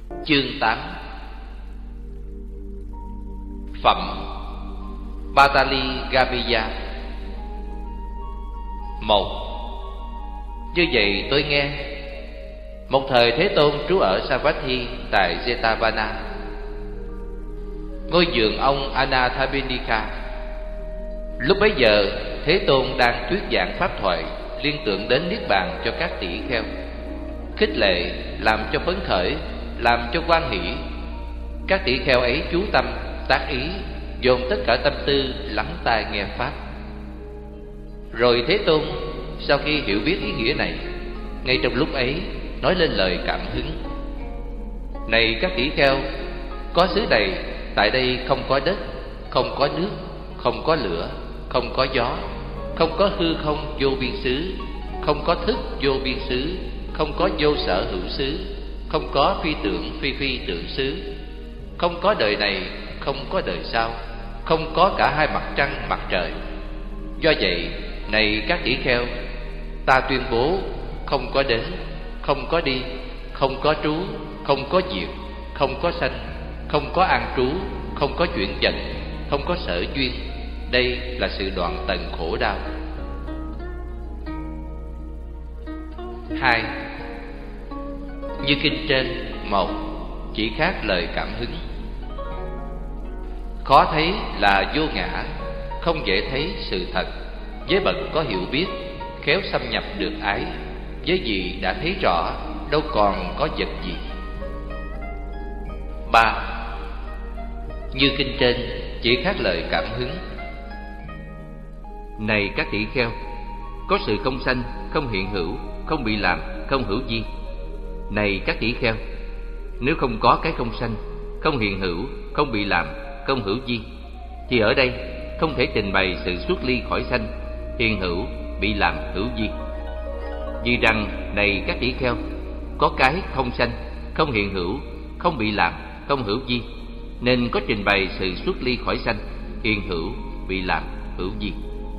Chương 8. Phẩm Patali Gamiya. 1. Như vậy tôi nghe, một thời Thế Tôn trú ở Savatthi tại Jetavana, ngôi vườn ông Anathapindika. Lúc bấy giờ Thế Tôn đang thuyết giảng pháp thoại liên tưởng đến niết bàn cho các tỷ kheo, khích lệ, làm cho phấn khởi, làm cho hoan hỷ. Các tỷ kheo ấy chú tâm, tác ý, dồn tất cả tâm tư lắng tai nghe pháp. Rồi Thế Tôn sau khi hiểu biết ý nghĩa này, ngay trong lúc ấy nói lên lời cảm hứng: Này các tỷ kheo, có xứ này, tại đây không có đất, không có nước, không có lửa, không có gió, không có hư không vô biên xứ, không có thức vô biên xứ, không có vô sở hữu xứ, không có phi tưởng phi phi tưởng xứ, không có đời này, không có đời sau, không có cả hai mặt trăng mặt trời. Do vậy, này các tỷ kheo, ta tuyên bố không có đến, không có đi, không có trú, không có diệt, không có sanh, không có an trú, không có chuyển vật, không có sở duyên. Đây là sự đoạn tận khổ đau. 2. Như kinh trên. 1. Chỉ khác lời cảm hứng. Khó thấy là vô ngã, không dễ thấy sự thật. Với bậc có hiểu biết, khéo xâm nhập được ái, với gì đã thấy rõ, đâu còn có vật gì. 3. Như kinh trên, chỉ khác lời cảm hứng. Này các tỷ kheo, có sự không sanh, không hiện hữu, không bị làm, không hữu vi. Này các tỷ kheo, nếu không có cái không sanh, không hiện hữu, không bị làm, không hữu vi, thì ở đây không thể trình bày sự xuất ly khỏi sanh, hiện hữu, bị làm, hữu vi. Vì rằng, này các tỷ kheo, có cái không sanh, không hiện hữu, không bị làm, không hữu vi, nên có trình bày sự xuất ly khỏi sanh, hiện hữu, bị làm, hữu vi.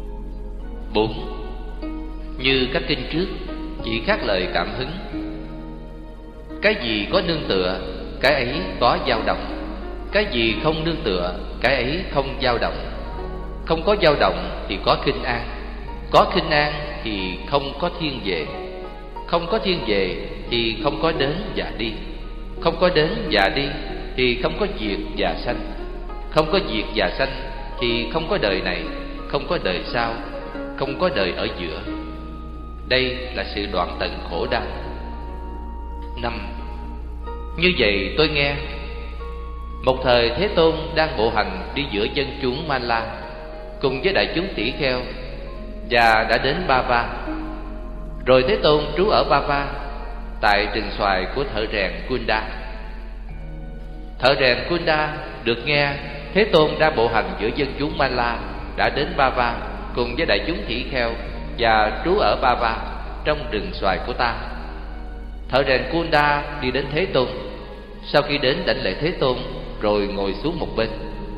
4. Như các kinh trước, chỉ khác lời cảm hứng. Cái gì có nương tựa, cái ấy có dao động. Cái gì không nương tựa, cái ấy không dao động. Không có dao động thì có khinh an, có khinh an thì không có thiên về, không có thiên về thì không có đến và đi, không có đến và đi thì không có diệt và sanh, không có diệt và sanh thì không có đời này, không có đời sau, không có đời ở giữa. Đây là sự đoạn tận khổ đau. 5. Như vậy tôi nghe, một thời Thế Tôn đang bộ hành đi giữa dân chúng Mala cùng với đại chúng tỷ kheo, và đã đến Bava. Rồi Thế Tôn trú ở Bava, tại rừng xoài của thợ rèn Kunda. Thợ rèn Kunda được nghe Thế Tôn đang bộ hành giữa dân chúng Mala, đã đến Bava cùng với đại chúng tỷ kheo và trú ở Bava trong rừng xoài của ta. Thợ rèn Kunda đi đến Thế Tôn. Sau khi đến đảnh lễ Thế Tôn, rồi ngồi xuống một bên.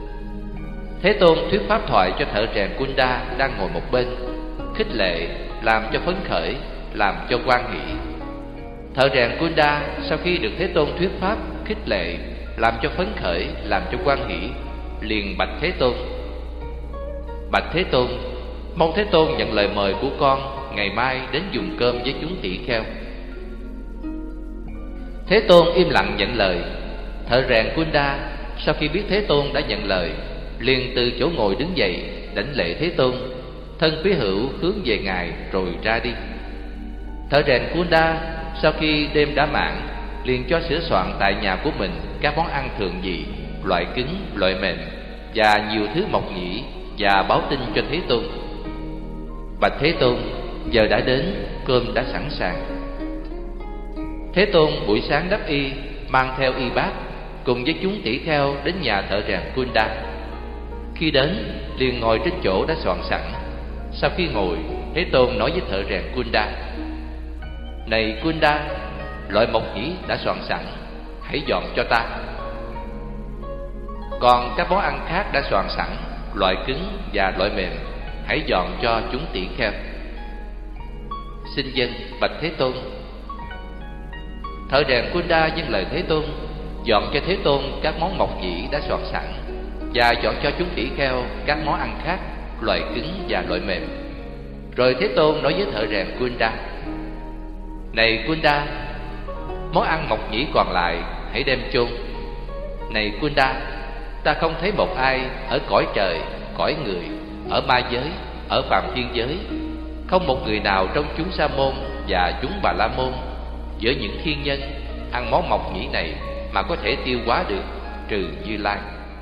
Thế Tôn thuyết pháp thoại cho thợ rèn Kunda đang ngồi một bên, khích lệ, làm cho phấn khởi, làm cho hoan hỷ. Thợ rèn Kunda sau khi được Thế Tôn thuyết pháp, khích lệ, làm cho phấn khởi, làm cho hoan hỷ, liền bạch Thế Tôn: Bạch Thế Tôn, mong Thế Tôn nhận lời mời của con ngày mai đến dùng cơm với chúng tỷ kheo. Thế Tôn im lặng nhận lời. Thợ rèn Kunda sau khi biết Thế Tôn đã nhận lời, liền từ chỗ ngồi đứng dậy, đảnh lễ Thế Tôn, thân phía hữu hướng về Ngài rồi ra đi. Thợ rèn Kunda sau khi đêm đã mãn, liền cho sửa soạn tại nhà của mình các món ăn thường dị, loại cứng, loại mềm và nhiều thứ mộc nhĩ, và báo tin cho Thế Tôn: Bạch Thế Tôn, giờ đã đến, cơm đã sẵn sàng. Thế Tôn buổi sáng đắp y, mang theo y bát, cùng với chúng tỷ kheo đến nhà thợ rèn Kunda. Khi đến, liền ngồi trên chỗ đã soạn sẵn. Sau khi ngồi, Thế Tôn nói với thợ rèn Kunda: Này Kunda, loại mộc nhĩ đã soạn sẵn, hãy dọn cho ta. Còn các món ăn khác đã soạn sẵn, loại cứng và loại mềm, hãy dọn cho chúng tỷ kheo. Xin dân, bạch Thế Tôn. Thợ rèn Kunda dâng lời Thế Tôn, dọn cho Thế Tôn các món mộc nhĩ đã soạn sẵn, và dọn cho chúng tỷ kheo các món ăn khác, loại cứng và loại mềm. Rồi Thế Tôn nói với thợ rèn Kunda: Này Kunda, món ăn mộc nhĩ còn lại hãy đem chôn. Này Kunda, ta không thấy một ai ở cõi trời, cõi người, ở ma giới, ở phàm thiên giới, không một người nào trong chúng Sa môn và chúng Bà La môn giữa những thiên nhân ăn món mộc nhĩ này mà có thể tiêu hóa được, trừ Như Lai.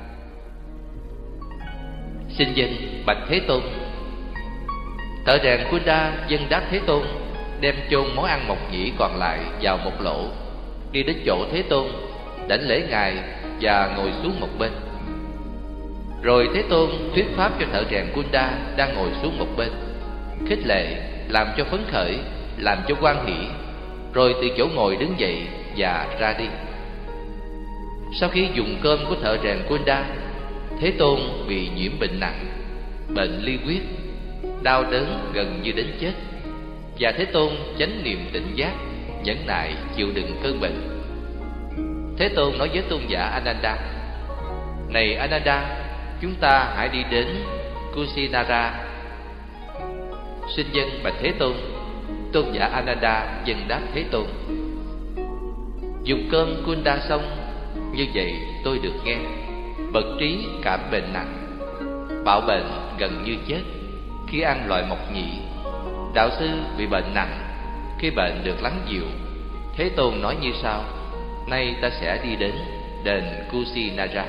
Xin dân bạch Thế Tôn. Thợ rèn Kunda dân đáp Thế Tôn, đem chôn món ăn mộc nhĩ còn lại vào một lỗ, đi đến chỗ Thế Tôn, đảnh lễ ngài và ngồi xuống một bên. Rồi Thế Tôn thuyết pháp cho thợ rèn Kunda đang ngồi xuống một bên, khích lệ, làm cho phấn khởi, làm cho hoan hỷ, rồi từ chỗ ngồi đứng dậy và ra đi. Sau khi dùng cơm của thợ rèn Kunda, Thế Tôn bị nhiễm bệnh nặng, bệnh ly huyết, đau đớn gần như đến chết, và Thế Tôn chánh niệm tỉnh giác, nhẫn nại chịu đựng cơn bệnh. Thế Tôn nói với tôn giả Ananda: Này Ananda, chúng ta hãy đi đến Kusinara. Xin dân bạch Thế Tôn. Tôn giả Ananda dân đáp Thế Tôn: Dùng cơm Kunda xong, như vậy tôi được nghe. Bậc trí cảm bệnh nặng, bạo bệnh gần như chết khi ăn loại mộc nhĩ. Đạo sư bị bệnh nặng, khi bệnh được lắng dịu, Thế Tôn nói như sau: Nay ta sẽ đi đến đền Kusinara.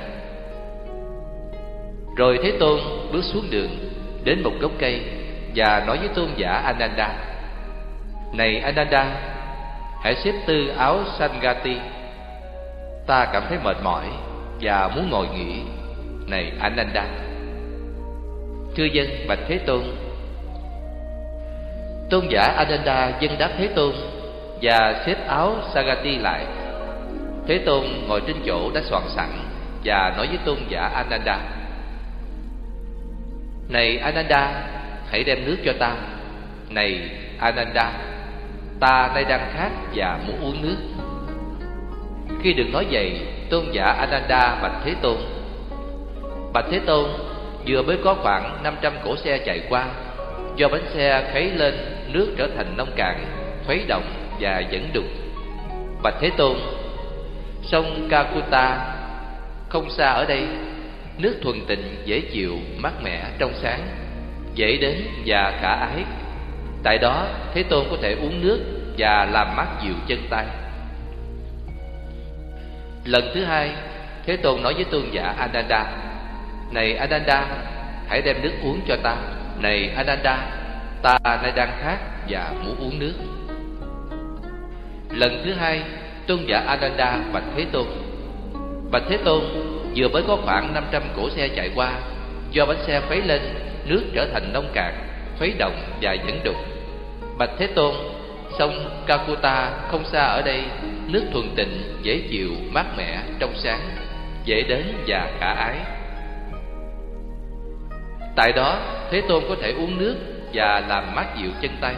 Rồi Thế Tôn bước xuống đường, đến một gốc cây và nói với tôn giả Ananda: Này Ananda, hãy xếp tư áo Sangati. Ta cảm thấy mệt mỏi và muốn ngồi nghỉ. Này Ananda. Thưa dân bạch Thế Tôn. Tôn giả Ananda dân đáp Thế Tôn và xếp áo Sagati lại. Thế Tôn ngồi trên chỗ đã soạn sẵn và nói với tôn giả Ananda: Này Ananda, hãy đem nước cho ta. Này Ananda, ta nay đang khát và muốn uống nước. Khi được nói vậy, tôn giả Ananda bạch Thế Tôn: Bạch Thế Tôn, vừa mới có khoảng 500 cỗ xe chạy qua. Do bánh xe khuấy lên, nước trở thành nông cạn, khuấy động và dẫn đục. Bạch Thế Tôn, sông Kakuta không xa ở đây, nước thuần tịnh, dễ chịu, mát mẻ, trong sáng, dễ đến và khả ái. Tại đó Thế Tôn có thể uống nước và làm mát dịu chân tay. Lần thứ hai, Thế Tôn nói với tôn giả Ananda: Này Ananda, hãy đem nước uống cho ta. Này Ananda, ta nay đang khát và muốn uống nước. Lần thứ hai, tôn giả Ananda bạch Thế Tôn: Bạch Thế Tôn, vừa mới có khoảng 500 cỗ xe chạy qua. Do bánh xe khuấy lên, nước trở thành nông cạn, khuấy động và dẫn đục. Bạch Thế Tôn, sông Kakuta không xa ở đây, nước thuần tịnh, dễ chịu, mát mẻ, trong sáng, dễ đến và khả ái. Tại đó Thế Tôn có thể uống nước và làm mát dịu chân tay.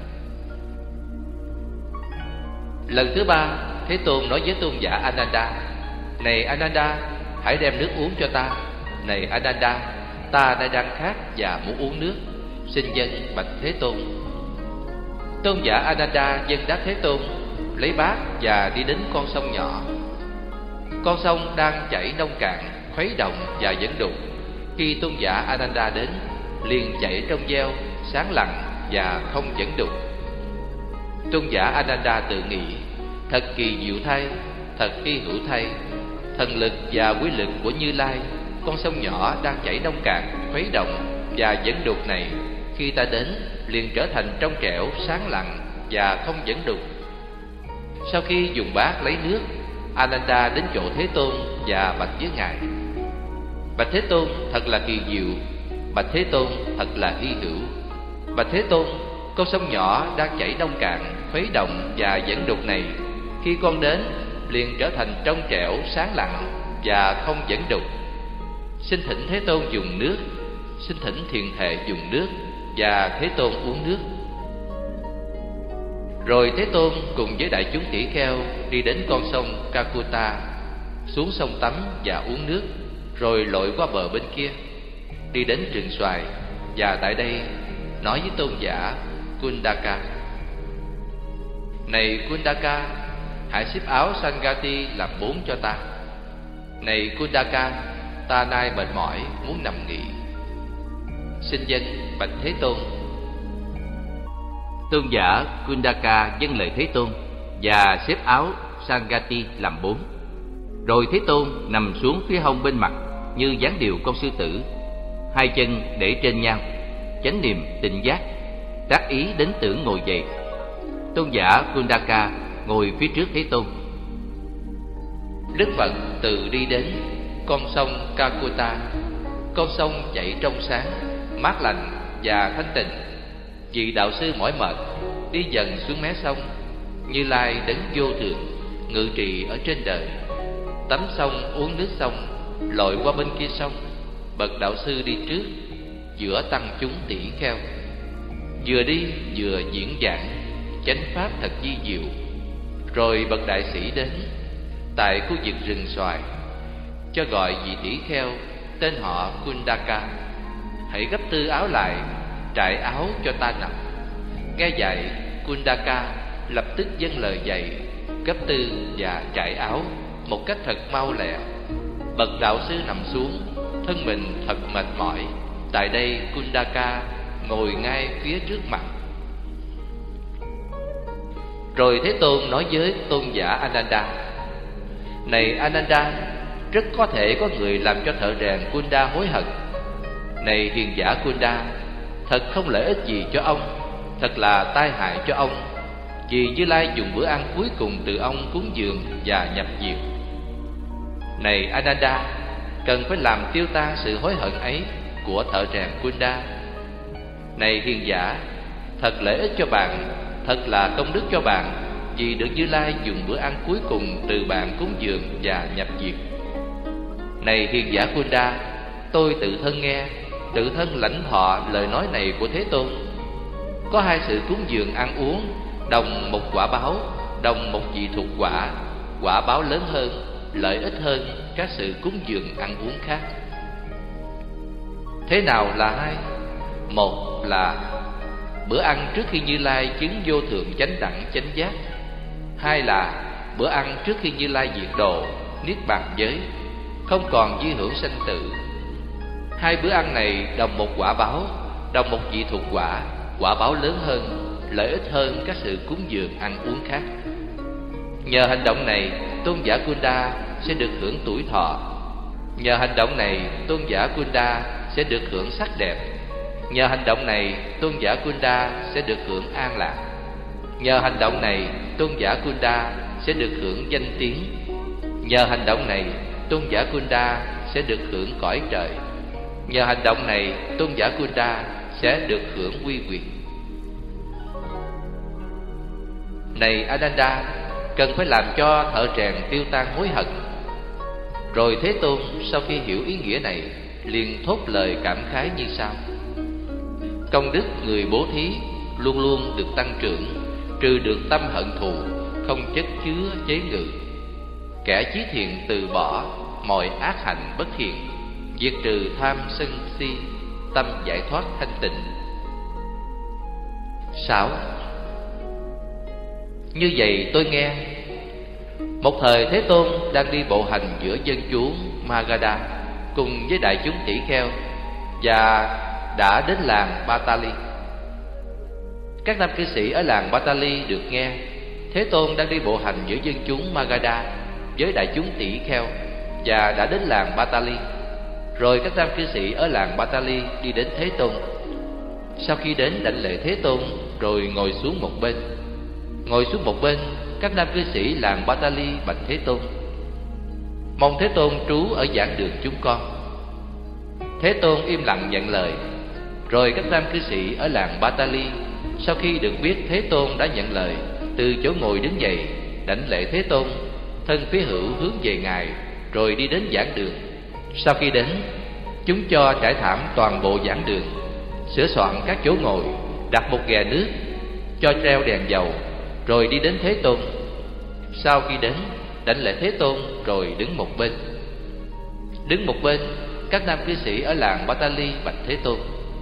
Lần thứ ba, Thế Tôn nói với tôn giả Ananda: Này Ananda, hãy đem nước uống cho ta. Này Ananda, ta nay đang khát và muốn uống nước. Xin dân bạch Thế Tôn. Tôn giả Ananda dân đáp Thế Tôn, lấy bát và đi đến con sông nhỏ. Con sông đang chảy nông cạn, khuấy động và dẫn đục. Khi tôn giả Ananda đến, liền chảy trong veo, sáng lặng và không dẫn đục. Tôn giả Ananda tự nghĩ: Thật kỳ diệu thay, thật hy hữu thay, thần lực và quy lực của Như Lai. Con sông nhỏ đang chảy nông cạn, khuấy động và dẫn đục này, khi ta đến liền trở thành trong trẻo, sáng lặng và không dẫn đục. Sau khi dùng bát lấy nước, Ananda đến chỗ Thế Tôn và bạch với ngài: Bạch Thế Tôn, thật là kỳ diệu. Bạch Thế Tôn, thật là hy hữu. Bạch Thế Tôn, con sông nhỏ đang chảy nông cạn, khuấy động và dẫn đục này, khi con đến liền trở thành trong trẻo, sáng lặng và không dẫn đục. Xin thỉnh Thế Tôn dùng nước. Xin thỉnh Thiền Thệ dùng nước và Thế Tôn uống nước. Rồi Thế Tôn cùng với đại chúng tỷ kheo đi đến con sông Kakuta. xuống sông tắm và uống nước, rồi lội qua bờ bên kia, đi đến rừng xoài, và tại đây nói với tôn giả Kundaka: Này Kundaka, hãy xếp áo Sangati làm 4 cho ta. Này Kundaka, ta nay mệt mỏi muốn nằm nghỉ. Xin dân bạch Thế Tôn. Tôn giả Kundaka dâng lời Thế Tôn và xếp áo Sangati làm 4. Rồi Thế Tôn nằm xuống phía hông bên mặt như dáng điệu con sư tử, 2 chân để trên nhau, chánh niệm tỉnh giác, tác ý đến tưởng ngồi dậy. Tôn giả Kundaka ngồi phía trước Thế Tôn. Đức Phật tự đi đến con sông Kakuta, con sông chảy trong sáng, mát lành và thanh tịnh. Vị đạo sư mỏi mệt đi dần xuống mé sông. Như Lai đấng vô thượng ngự trị ở trên đời, tắm sông uống nước sông, lội qua bên kia sông. Bậc đạo sư đi trước, giữa tăng chúng tỷ kheo, vừa đi vừa diễn giảng chánh pháp thật vi diệu. Rồi bậc đại sĩ đến tại khu vực rừng xoài, cho gọi vị tỷ kheo tên họ Kundaka: Hãy gấp tư áo lại, trải áo cho ta nằm. Nghe vậy, Kundaka lập tức dâng lời dạy, gấp tư và trải áo một cách thật mau lẹ. Bậc đạo sư nằm xuống, thân mình thật mệt mỏi. Tại đây Kundaka ngồi ngay phía trước mặt. Rồi Thế Tôn nói với tôn giả Ananda: Này Ananda, rất có thể có người làm cho thợ rèn Kunda hối hận. Này hiền giả Kunda, thật không lợi ích gì cho ông, thật là tai hại cho ông, vì Như Lai dùng bữa ăn cuối cùng từ ông cúng dường và nhập diệt. Này Ananda, cần phải làm tiêu tan sự hối hận ấy của thợ rèn Kunda. Này hiền giả, thật lợi ích cho bạn, thật là công đức cho bạn, vì được Như Lai dùng bữa ăn cuối cùng từ bạn cúng dường và nhập diệt. Này hiền giả Kunda, tôi tự thân nghe, tự thân lãnh thọ lời nói này của Thế Tôn. Có 2 sự cúng dường ăn uống, đồng một quả báo, đồng một vị thuộc quả, quả báo lớn hơn, lợi ích hơn các sự cúng dường ăn uống khác. Thế nào là 2? Một là bữa ăn trước khi Như Lai chứng vô thượng chánh đẳng chánh giác. 2 là bữa ăn trước khi Như Lai diệt độ niết bàn giới, không còn di hưởng sanh tử. 2 bữa ăn này đồng một quả báo, đồng một vị thuộc quả, quả báo lớn hơn, lợi ích hơn các sự cúng dường ăn uống khác. Nhờ hành động này, tôn giả Kunda sẽ được hưởng tuổi thọ. Nhờ hành động này, tôn giả Kunda sẽ được hưởng sắc đẹp. Nhờ hành động này, tôn giả Kunda sẽ được hưởng an lạc. Nhờ hành động này, tôn giả Kunda sẽ được hưởng danh tiếng. Nhờ hành động này, tôn giả Kunda sẽ được hưởng cõi trời. Nhờ hành động này, tôn giả Kunda sẽ được hưởng uy quyền. Này Ananda, cần phải làm cho thợ rèn tiêu tan hối hận. Rồi Thế Tôn sau khi hiểu ý nghĩa này, liền thốt lời cảm khái như sau: Công đức người bố thí luôn luôn được tăng trưởng, trừ được tâm hận thù, không chất chứa chế ngự. Kẻ chí thiện từ bỏ mọi ác hạnh bất thiện, diệt trừ tham sân si, tâm giải thoát thanh tịnh. 6. Như vậy tôi nghe, một thời Thế Tôn đang đi bộ hành giữa dân chúng Magadha cùng với đại chúng tỷ kheo, và đã đến làng Patali. Các nam cư sĩ ở làng Patali được nghe Thế Tôn đang đi bộ hành giữa dân chúng Magadha với đại chúng tỷ kheo, và đã đến làng Patali. Rồi các nam cư sĩ ở làng Patali đi đến Thế Tôn. Sau khi đến đảnh lễ Thế Tôn, rồi ngồi xuống một bên. Ngồi xuống một bên, các nam cư sĩ làng Patali bạch Thế Tôn: Mong Thế Tôn trú ở giảng đường chúng con. Thế Tôn im lặng nhận lời. Rồi các nam cư sĩ ở làng Patali sau khi được biết Thế Tôn đã nhận lời, từ chỗ ngồi đứng dậy, đảnh lễ Thế Tôn, thân phía hữu hướng về Ngài, rồi đi đến giảng đường. Sau khi đến, chúng cho trải thảm toàn bộ giảng đường, sửa soạn các chỗ ngồi, đặt một ghè nước, cho treo đèn dầu, rồi đi đến Thế Tôn. Sau khi đến, đảnh lễ Thế Tôn rồi đứng một bên. Đứng một bên, các nam cư sĩ ở làng Batali bạch Thế Tôn: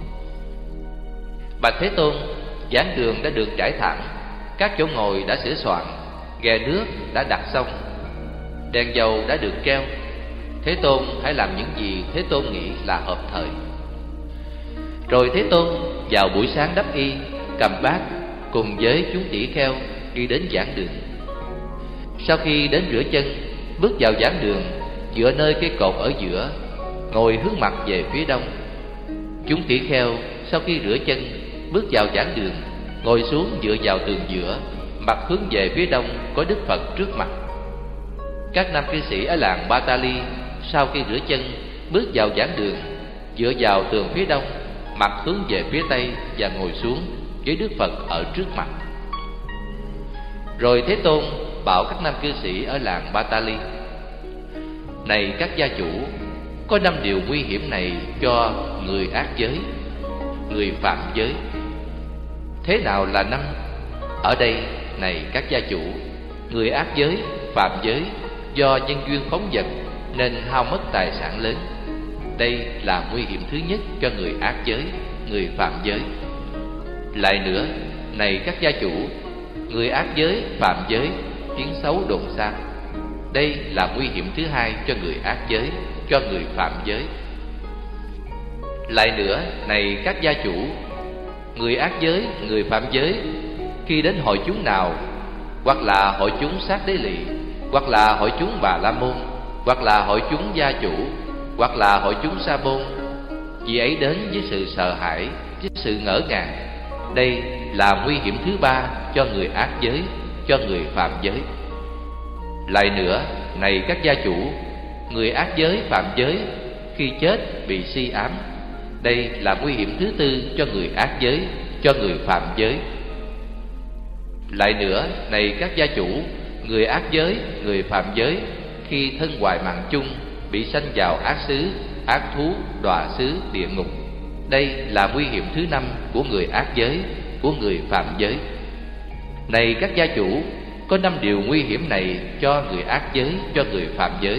Bạch Thế Tôn, giảng đường đã được trải thảm, các chỗ ngồi đã sửa soạn, ghè nước đã đặt xong, đèn dầu đã được treo. Thế Tôn hãy làm những gì Thế Tôn nghĩ là hợp thời. Rồi Thế Tôn vào buổi sáng đắp y, cầm bát cùng với chúng tỷ kheo đi đến giảng đường. Sau khi đến rửa chân, bước vào giảng đường, dựa nơi cây cột ở giữa, ngồi hướng mặt về phía đông. Chúng tỷ kheo sau khi rửa chân, bước vào giảng đường, ngồi xuống dựa vào tường giữa, mặt hướng về phía đông có Đức Phật trước mặt. Các nam cư sĩ ở làng Batali sau khi rửa chân, bước vào giảng đường, dựa vào tường phía đông, mặt hướng về phía tây và ngồi xuống với Đức Phật ở trước mặt. Rồi Thế Tôn bảo các nam cư sĩ ở làng Batali: Này các gia chủ, có 5 điều nguy hiểm này cho người ác giới, người phạm giới. Thế nào là 5? Ở đây, này các gia chủ, người ác giới, phạm giới do nhân duyên phóng dật nên hao mất tài sản lớn. Đây là nguy hiểm thứ nhất cho người ác giới, người phạm giới. Lại nữa, này các gia chủ, người ác giới, phạm giới, tiếng xấu đồn xa. Đây là nguy hiểm thứ hai cho người ác giới, cho người phạm giới. Lại nữa, này các gia chủ, người ác giới, người phạm giới, khi đến hội chúng nào, hoặc là hội chúng Sát Đế Lị, hoặc là hội chúng Bà La Môn, hoặc là hội chúng gia chủ, hoặc là hội chúng Sa Môn, vì ấy đến với sự sợ hãi, với sự ngỡ ngàng. Đây là nguy hiểm thứ ba cho người ác giới, cho người phạm giới. Lại nữa, này các gia chủ, người ác giới, phạm giới, khi chết bị si ám. Đây là nguy hiểm thứ tư cho người ác giới, cho người phạm giới. Lại nữa, này các gia chủ, người ác giới, người phạm giới, khi thân hoài mạng chung, bị sanh vào ác xứ, ác thú, đọa xứ, địa ngục. Đây là nguy hiểm thứ 5 của người ác giới, của người phạm giới. Này các gia chủ, có 5 điều nguy hiểm này cho người ác giới, cho người phạm giới.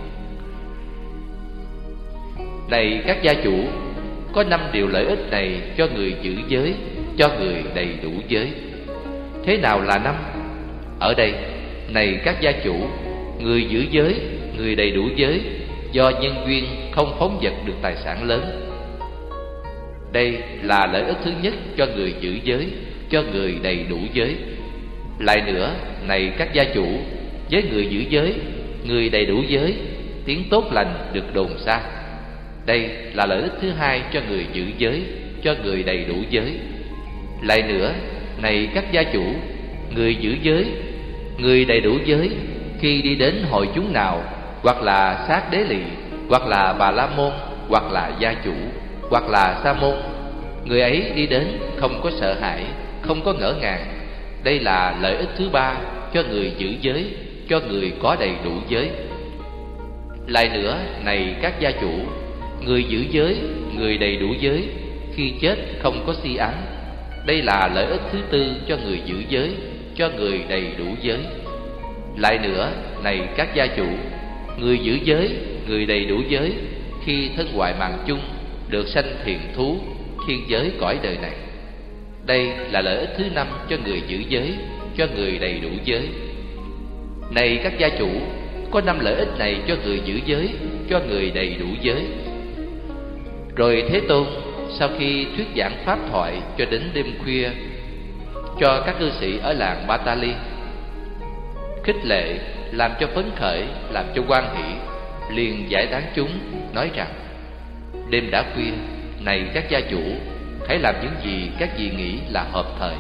Này các gia chủ, có 5 điều lợi ích này cho người giữ giới, cho người đầy đủ giới. Thế nào là 5? Ở đây, này các gia chủ, người giữ giới, người đầy đủ giới, do nhân duyên không phóng dật được tài sản lớn. Đây là lợi ích thứ nhất cho người giữ giới, cho người đầy đủ giới. Lại nữa, này các gia chủ, với người giữ giới, người đầy đủ giới, tiếng tốt lành được đồn xa. Đây là lợi ích thứ hai cho người giữ giới, cho người đầy đủ giới. Lại nữa, này các gia chủ, người giữ giới, người đầy đủ giới, khi đi đến hội chúng nào, hoặc là Sát Đế Lị, hoặc là Bà La Môn, hoặc là gia chủ, hoặc là Sa Môn, người ấy đi đến không có sợ hãi, không có ngỡ ngàng. Đây là lợi ích thứ ba cho người giữ giới, cho người có đầy đủ giới. Lại nữa, này các gia chủ, người giữ giới, người đầy đủ giới, khi chết không có si ám. Đây là lợi ích thứ tư cho người giữ giới, cho người đầy đủ giới. Lại nữa, này các gia chủ, người giữ giới, người đầy đủ giới, khi thân hoại mạng chung, được sanh thiền thú, thiên giới cõi đời này. Đây là lợi ích thứ 5 cho người giữ giới, cho người đầy đủ giới. Này các gia chủ, có 5 lợi ích này cho người giữ giới, cho người đầy đủ giới. Rồi Thế Tôn sau khi thuyết giảng pháp thoại cho đến đêm khuya cho các cư sĩ ở làng Batali, khích lệ, làm cho phấn khởi, làm cho hoan hỷ, liền giải tán chúng, nói rằng: Đêm đã khuya, này các gia chủ, hãy làm những gì các vị nghĩ là hợp thời.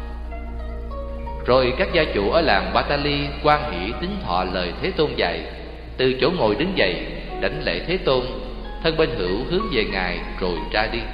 Rồi các gia chủ ở làng Batali hoan hỷ tín thọ lời Thế Tôn dạy, từ chỗ ngồi đứng dậy, đảnh lễ Thế Tôn, thân bên hữu hướng về Ngài rồi ra đi.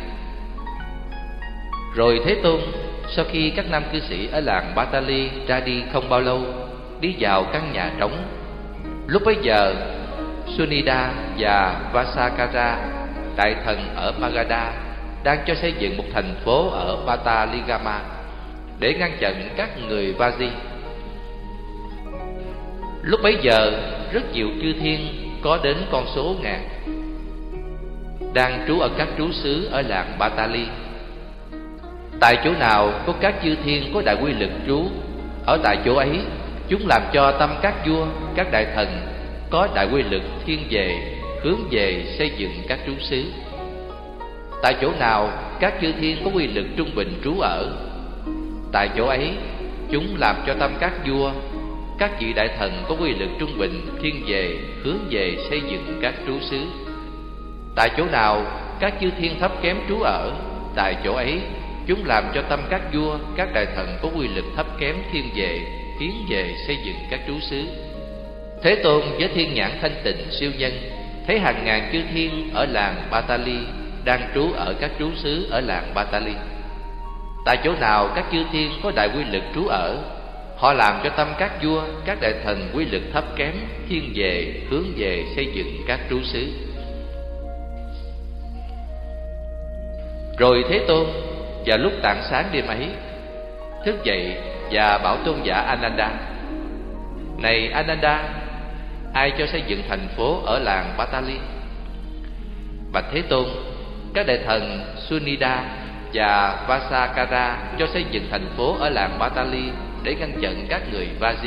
Rồi Thế Tôn sau khi các nam cư sĩ ở làng Batali ra đi không bao lâu, đi vào căn nhà trống. Lúc bấy giờ Sunida và Vasakara, đại thần ở Magadha, đang cho xây dựng một thành phố ở Pataligama để ngăn chặn các người Vaji. Lúc bấy giờ rất nhiều chư thiên, có đến con số ngàn, đang trú ở các trú xứ ở làng Batali. Tại chỗ nào có các chư thiên có đại quy lực trú, ở tại chỗ ấy chúng làm cho tâm các vua, các đại thần có đại quy lực thiên về, hướng về xây dựng các trú xứ. Tại chỗ nào các chư thiên có quy lực trung bình trú ở, tại chỗ ấy chúng làm cho tâm các vua, các vị đại thần có quy lực trung bình thiên về, hướng về xây dựng các trú xứ. Tại chỗ nào các chư thiên thấp kém trú ở, tại chỗ ấy chúng làm cho tâm các vua, các đại thần có quy lực thấp kém thiên về, tiến về xây dựng các trú xứ. Thế Tôn với thiên nhãn thanh tịnh siêu nhân thấy hàng ngàn chư thiên ở làng Batali đang trú ở các trú xứ ở làng Batali. Tại chỗ nào các chư thiên có đại quy lực trú ở, họ làm cho tâm các vua, các đại thần quy lực thấp kém thiên về, hướng về xây dựng các trú xứ. Rồi Thế Tôn vào lúc tảng sáng đêm ấy thức dậy và bảo tôn giả Ananda: Này Ananda, ai cho xây dựng thành phố ở làng Batali? Bạch Thế Tôn, các đại thần Sunida và Vasakara cho xây dựng thành phố ở làng Batali để ngăn chặn các người Vaji.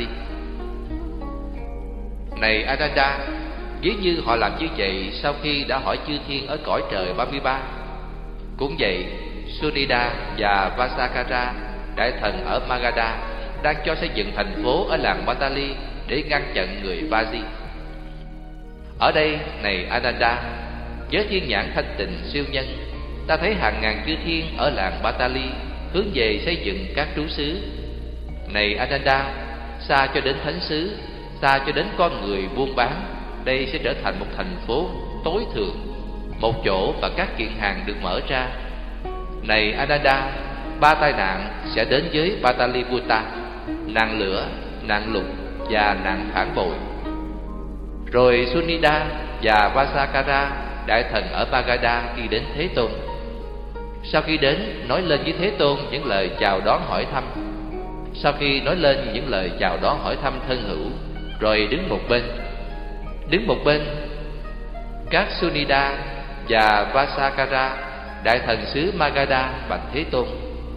Này Ananda, ví như họ làm như vậy sau khi đã hỏi chư thiên ở cõi trời 33. Cũng vậy, Sunida và Vasakara, đại thần ở Magadha, đang cho xây dựng thành phố ở làng Batali để ngăn chặn người Vaji. Ở đây, này Ananda, với thiên nhãn thanh tịnh siêu nhân, ta thấy hàng ngàn chư thiên ở làng Batali hướng về xây dựng các trú xứ. Này Ananda, xa cho đến thánh xứ, xa cho đến con người buôn bán, đây sẽ trở thành một thành phố tối thượng, một chỗ và các kiện hàng được mở ra. Này Ananda, 3 tai nạn sẽ đến với Pataliputta: nạn lửa, nạn lục và nạn phản bội. Rồi Sunida và Vasakara, đại thần ở Magadha, đi đến Thế Tôn. Sau khi đến, nói lên với Thế Tôn những lời chào đón hỏi thăm. Sau khi nói lên những lời chào đón hỏi thăm thân hữu, rồi đứng một bên, các Sunida và Vasakara, đại thần xứ Magadha, bạch Thế Tôn: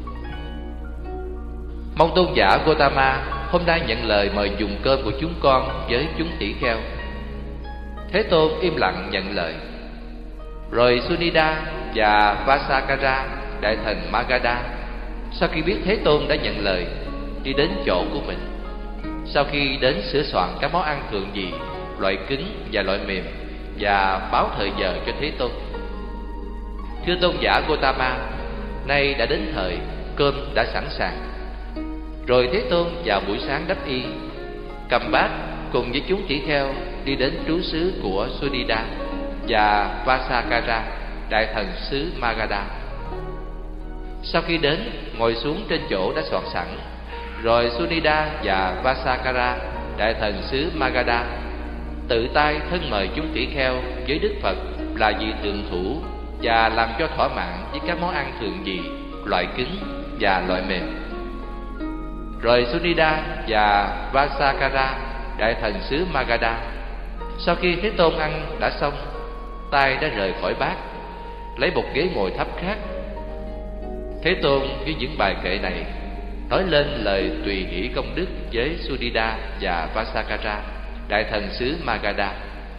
Mong tôn giả Gotama hôm nay nhận lời mời dùng cơm của chúng con với chúng tỷ kheo. Thế Tôn im lặng nhận lời. Rồi Sunida và Vasakara, đại thần Magadha, sau khi biết Thế Tôn đã nhận lời, đi đến chỗ của mình. Sau khi đến sửa soạn các món ăn thường dị, loại cứng và loại mềm, và báo thời giờ cho Thế Tôn. Thưa tôn giả Gotama, nay đã đến thời, cơm đã sẵn sàng. Rồi Thế Tôn vào buổi sáng đắp y, cầm bát cùng với chúng tỷ kheo đi đến trú xứ của Sunida và Vasakara, đại thần xứ Magadha. Sau khi đến, ngồi xuống trên chỗ đã soạn sẵn. Rồi Sunida và Vasakara, đại thần xứ Magadha, tự tay thân mời chúng tỷ kheo với Đức Phật là vị tượng thủ, và làm cho thỏa mãn với các món ăn thường dị, loại cứng và loại mềm. Rồi Sunida và Vasakara, đại thần xứ Magadha, sau khi Thế Tôn ăn đã xong, tay đã rời khỏi bát, lấy một ghế ngồi thấp khác. Thế Tôn với những bài kệ này nói lên lời tùy hỷ công đức với Sunida và Vasakara, đại thần xứ Magadha.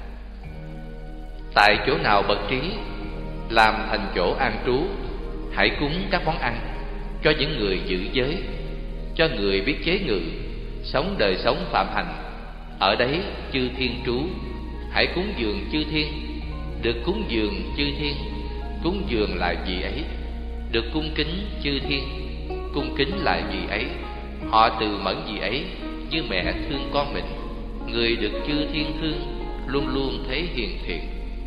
Tại chỗ nào bậc trí làm thành chỗ an trú, hãy cúng các món ăn cho những người giữ giới, cho người biết chế ngự, sống đời sống phạm hạnh. Ở đấy chư thiên trú, hãy cúng dường chư thiên. Được cúng dường chư thiên, cúng dường lại vị ấy. Được cung kính chư thiên, cung kính lại vị ấy. Họ từ mẫn vị ấy như mẹ thương con mình. Người được chư thiên thương, luôn luôn thấy hiền thiện.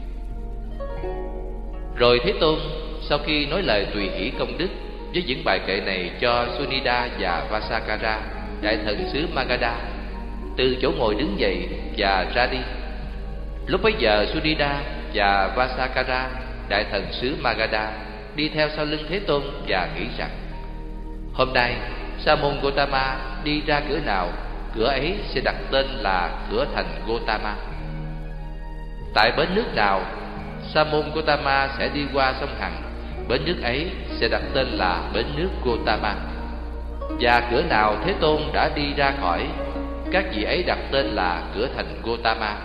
Rồi Thế Tôn sau khi nói lời tùy hỷ công đức với những bài kệ này cho Sunida và Vasakara, đại thần xứ Magadha, từ chỗ ngồi đứng dậy và ra đi. Lúc bấy giờ Sunida và Vasakara, đại thần xứ Magadha, đi theo sau lưng Thế Tôn và nghĩ rằng: Hôm nay Sa môn Gotama đi ra cửa nào cửa ấy sẽ đặt tên là cửa thành Gotama. Tại bến nước nào Sa môn Gotama sẽ đi qua sông Hằng, bến nước ấy sẽ đặt tên là bến nước Gotama. Và cửa nào Thế Tôn đã đi ra khỏi, các vị ấy đặt tên là cửa thành Gotama.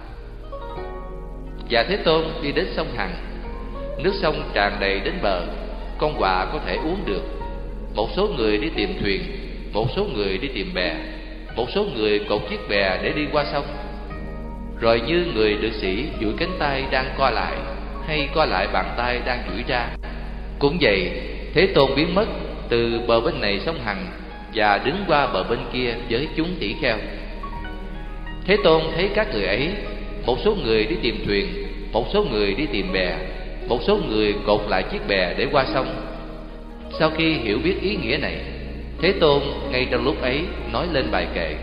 Và Thế Tôn đi đến sông Hằng, nước sông tràn đầy đến bờ, con quạ có thể uống được. Một số người đi tìm thuyền, một số người đi tìm bè, một số người cột chiếc bè để đi qua sông. Rồi như người lực sĩ duỗi cánh tay đang co lại, hay co lại bàn tay đang duỗi ra, cũng vậy, Thế Tôn biến mất từ bờ bên này sông Hằng và đứng qua bờ bên kia với chúng tỷ kheo. Thế Tôn thấy các người ấy, một số người đi tìm thuyền, một số người đi tìm bè, một số người cột lại chiếc bè để qua sông. Sau khi hiểu biết ý nghĩa này, Thế Tôn ngay trong lúc ấy nói lên bài kệ.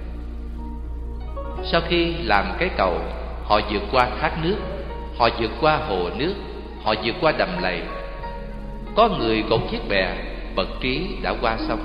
Sau khi làm cái cầu, họ vượt qua thác nước, họ vượt qua hồ nước, họ vượt qua đầm lầy. Có người cột chiếc bè, bậc trí đã qua sông.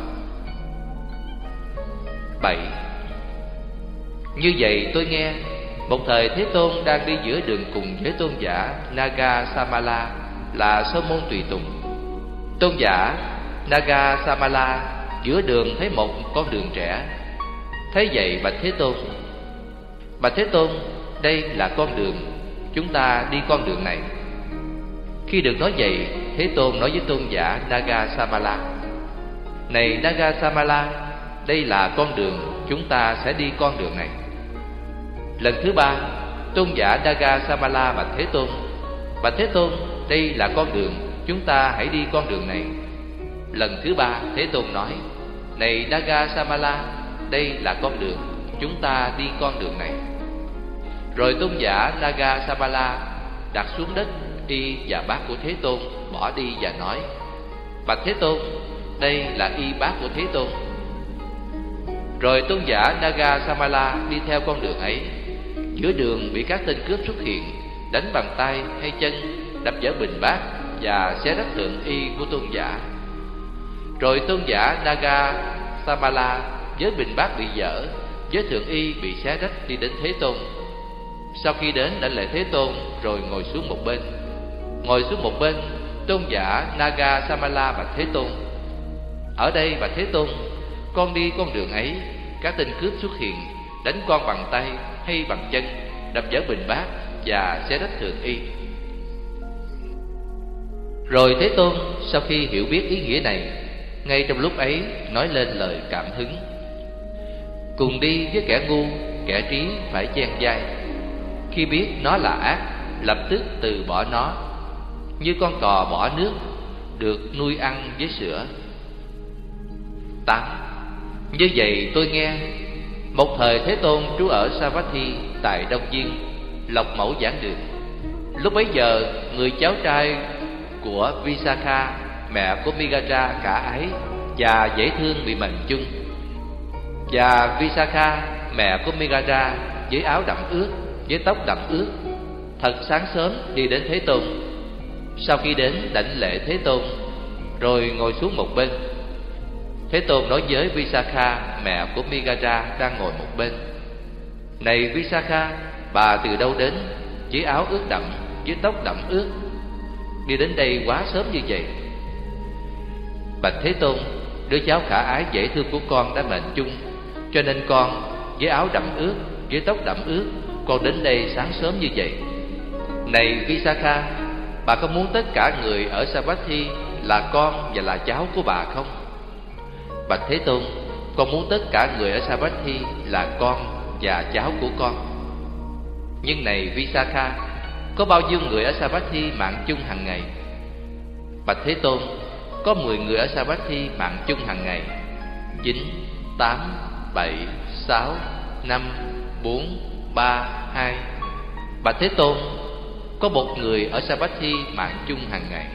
7. Như vậy tôi nghe, một thời Thế Tôn đang đi giữa đường cùng với tôn giả Naga Samala là Sơ môn tùy tùng. Tôn giả Naga Samala giữa đường thấy một con đường trẻ. Thấy vậy bạch Thế Tôn: Bạch Thế Tôn, đây là con đường, chúng ta đi con đường này. Khi được nói vậy, Thế Tôn nói với tôn giả Naga Samala: Này Naga Samala, đây là con đường, chúng ta sẽ đi con đường này. Lần thứ ba, tôn giả Naga Samala bạch Thế Tôn: Bạch Thế Tôn, đây là con đường, chúng ta hãy đi con đường này. Lần thứ ba, Thế Tôn nói: Này Naga Samala, đây là con đường, chúng ta đi con đường này. Rồi tôn giả Naga Samala đặt xuống đất y và bát của Thế Tôn, bỏ đi và nói: Bạch Thế Tôn, đây là y bát của Thế Tôn. Rồi tôn giả Naga Samala đi theo con đường ấy. Giữa đường bị các tên cướp xuất hiện, đánh bằng tay hay chân, đập vỡ bình bát và xé rách thượng y của tôn giả. Rồi tôn giả Naga Samala với bình bát bị vỡ, với thượng y bị xé rách đi đến Thế Tôn. Sau khi đến đảnh lễ Thế Tôn rồi ngồi xuống một bên. Ngồi xuống một bên, tôn giả Naga Samala bạch Thế Tôn: Ở đây bạch Thế Tôn, con đi con đường ấy, các tên cướp xuất hiện, đánh con bằng tay hay bằng chân, đập vỡ bình bát và xé rách thượng y. Rồi Thế Tôn sau khi hiểu biết ý nghĩa này, ngay trong lúc ấy nói lên lời cảm hứng: Cùng đi với kẻ ngu, kẻ trí phải chen vai. Khi biết nó là ác, lập tức từ bỏ nó, như con cò bỏ nước, được nuôi ăn với sữa. 8. Như vậy tôi nghe, một thời Thế Tôn trú ở Savatthi tại Đông Viên, Lộc Mẫu giảng đường. Lúc bấy giờ, người cháu trai của Visakha, mẹ của Migara cả ái và dễ thương bị mệnh chung. Và Visakha, mẹ của Migara, với áo đẫm ướt, với tóc đậm ướt, thật sáng sớm đi đến Thế Tôn. Sau khi đến đảnh lễ Thế Tôn, rồi ngồi xuống một bên. Thế Tôn nói với Visakha, mẹ của Migara đang ngồi một bên: Này Visakha, bà từ đâu đến, với áo ướt đậm, với tóc đậm ướt, đi đến đây quá sớm như vậy? Bạch Thế Tôn, đứa cháu khả ái dễ thương của con đã mệnh chung, cho nên con với áo đậm ướt, với tóc đậm ướt, con đến đây sáng sớm như vậy. Này Visakha, bà có muốn tất cả người ở Savatthi là con và là cháu của bà không? Bạch Thế Tôn, con muốn tất cả người ở Savatthi là con và cháu của con. Nhưng này Visakha, có bao nhiêu người ở Savatthi mạng chung hàng ngày? Bạch Thế Tôn, có 10 người ở Savatthi mạng chung hàng ngày. 9, 8, 7, 6, 5, 4, 3, 2. Bạch Thế Tôn, có 1 người ở Savatthi mạng chung hàng ngày.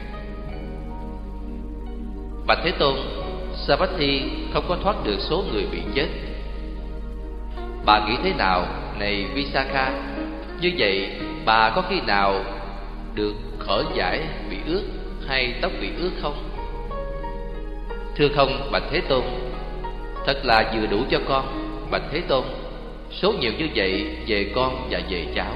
Bạch Thế Tôn, Savatthi không có thoát được số người bị chết. Bà nghĩ thế nào, này Visakha? Như vậy, bà có khi nào được khỏi giải bị ướt hay tóc bị ướt không? Thưa không, bạch Thế Tôn, thật là vừa đủ cho con. bạch Thế Tôn, số nhiều như vậy về con và về cháu.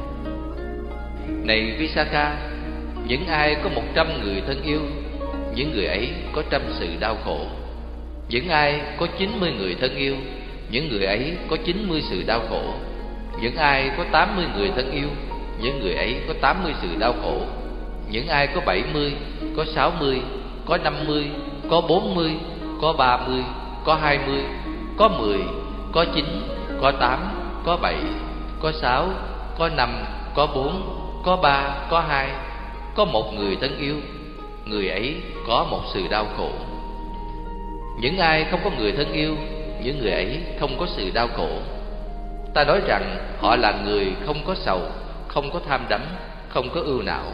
Này Visakha, những ai có 100 người thân yêu, những người ấy có 100 sự đau khổ. Những ai có 90 người thân yêu, những người ấy có 90 sự đau khổ. Những ai có 80 người thân yêu, những người ấy có 80 sự đau khổ. Những ai có 70, có 60, có 50, có 40, có 30, có 20, có 10, có 9, có 8, có 7, có 6, có 5, có 4, có 3, có 2, có một người thân yêu, người ấy có một sự đau khổ. Những ai không có người thân yêu, những người ấy không có sự đau khổ. Ta nói rằng họ là người không có sầu, không có tham đắm, không có ưu não.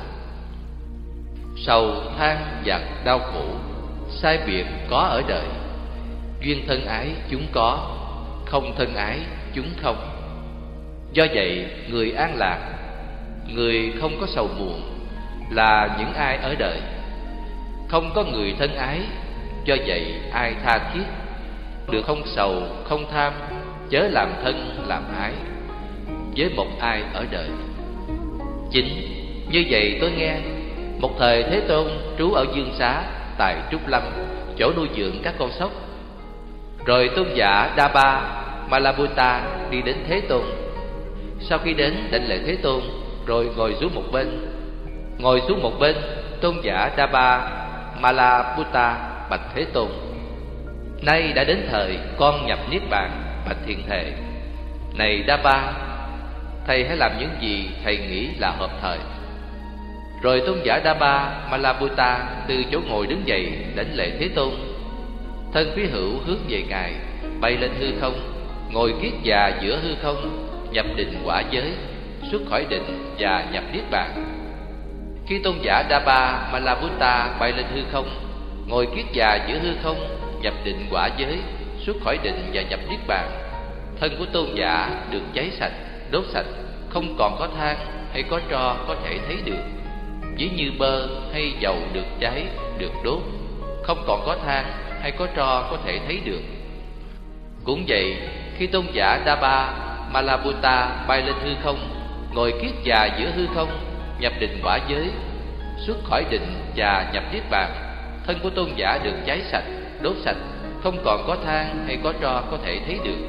Sầu, than và đau khổ, sai biệt có ở đời. Duyên thân ái chúng có, không thân ái chúng không. Do vậy, người an lạc, người không có sầu muộn là những ai ở đời. Không có người thân ái, do vậy ai tha thiết, được không sầu, không tham, chớ làm thân, làm ái với một ai ở đời. Chính như vậy tôi nghe, một thời Thế Tôn trú ở Dương Xá tại Trúc Lâm, chỗ nuôi dưỡng các con sóc. Rồi tôn giả Đa-ba Malabhuta đi đến Thế Tôn. Sau khi đến đảnh lễ Thế Tôn, rồi ngồi xuống một bên. Ngồi xuống một bên, tôn giả Đa-ba Malabhuta bạch Thế Tôn: nay đã đến thời con nhập niết bàn, bạch Thiện Thệ. Này Đa-ba, thầy hãy làm những gì thầy nghĩ là hợp thời. Rồi tôn giả Đa-ba Malabhuta từ chỗ ngồi đứng dậy đảnh lễ Thế Tôn. Thân phía hữu hướng về ngài, bay lên hư không, ngồi kiết già giữa hư không, nhập định quả giới, xuất khỏi định và nhập niết bàn. Khi tôn giả Đa-ba Malabhuta bay lên hư không, ngồi kiết già giữa hư không, nhập định quả giới, xuất khỏi định và nhập niết bàn, thân của tôn giả được cháy sạch, đốt sạch, không còn có than hay có tro có thể thấy được. Ví như bơ hay dầu được cháy, được đốt, không còn có than hay có tro có thể thấy được. Cũng vậy, khi tôn giả Đa-ba Malabhuta bay lên hư không, ngồi kiết già giữa hư không, nhập định quả giới, xuất khỏi định và nhập niết bàn, thân của tôn giả được cháy sạch, đốt sạch, không còn có than hay có tro có thể thấy được.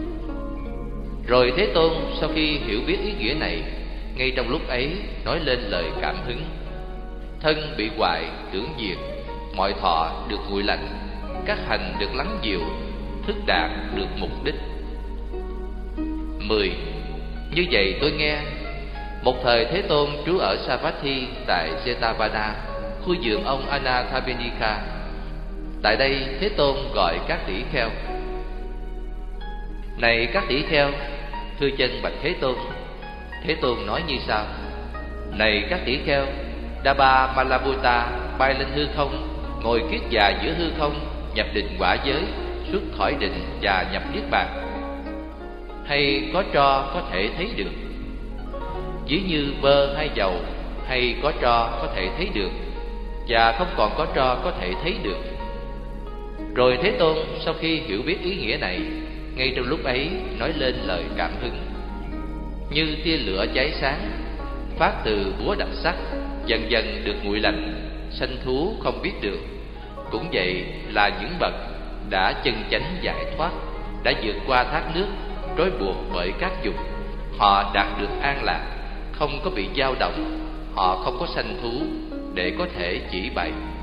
Rồi Thế Tôn sau khi hiểu biết ý nghĩa này, ngay trong lúc ấy nói lên lời cảm hứng: thân bị hoại tưởng diệt, mọi thọ được nguội lạnh, các hành được lắng dịu, thức đạt được mục đích. 10. Như vậy tôi nghe, một thời Thế Tôn trú ở Savatthi tại Jetavana, khu vườn ông Anathapindika. Tại đây Thế Tôn gọi các tỷ kheo: này các tỷ kheo, thưa chân bạch Thế Tôn. Thế Tôn nói như sau: này các tỷ kheo, Đa-ba Malabhuta bay lên hư không, ngồi kiết già giữa hư không, nhập định quả giới, xuất khỏi định và nhập niết bàn. Hay có tro có thể thấy được, ví như bơ hay dầu hay có tro có thể thấy được, và không còn có tro có thể thấy được. Rồi Thế Tôn sau khi hiểu biết ý nghĩa này, ngay trong lúc ấy nói lên lời cảm hứng: như tia lửa cháy sáng, phát từ búa đặc sắc, dần dần được nguội lạnh, sanh thú không biết được. Cũng vậy là những bậc đã chân chánh giải thoát, đã vượt qua thác nước trói buộc bởi các dục, họ đạt được an lạc, không có bị dao động, họ không có sanh thú để có thể chỉ bày.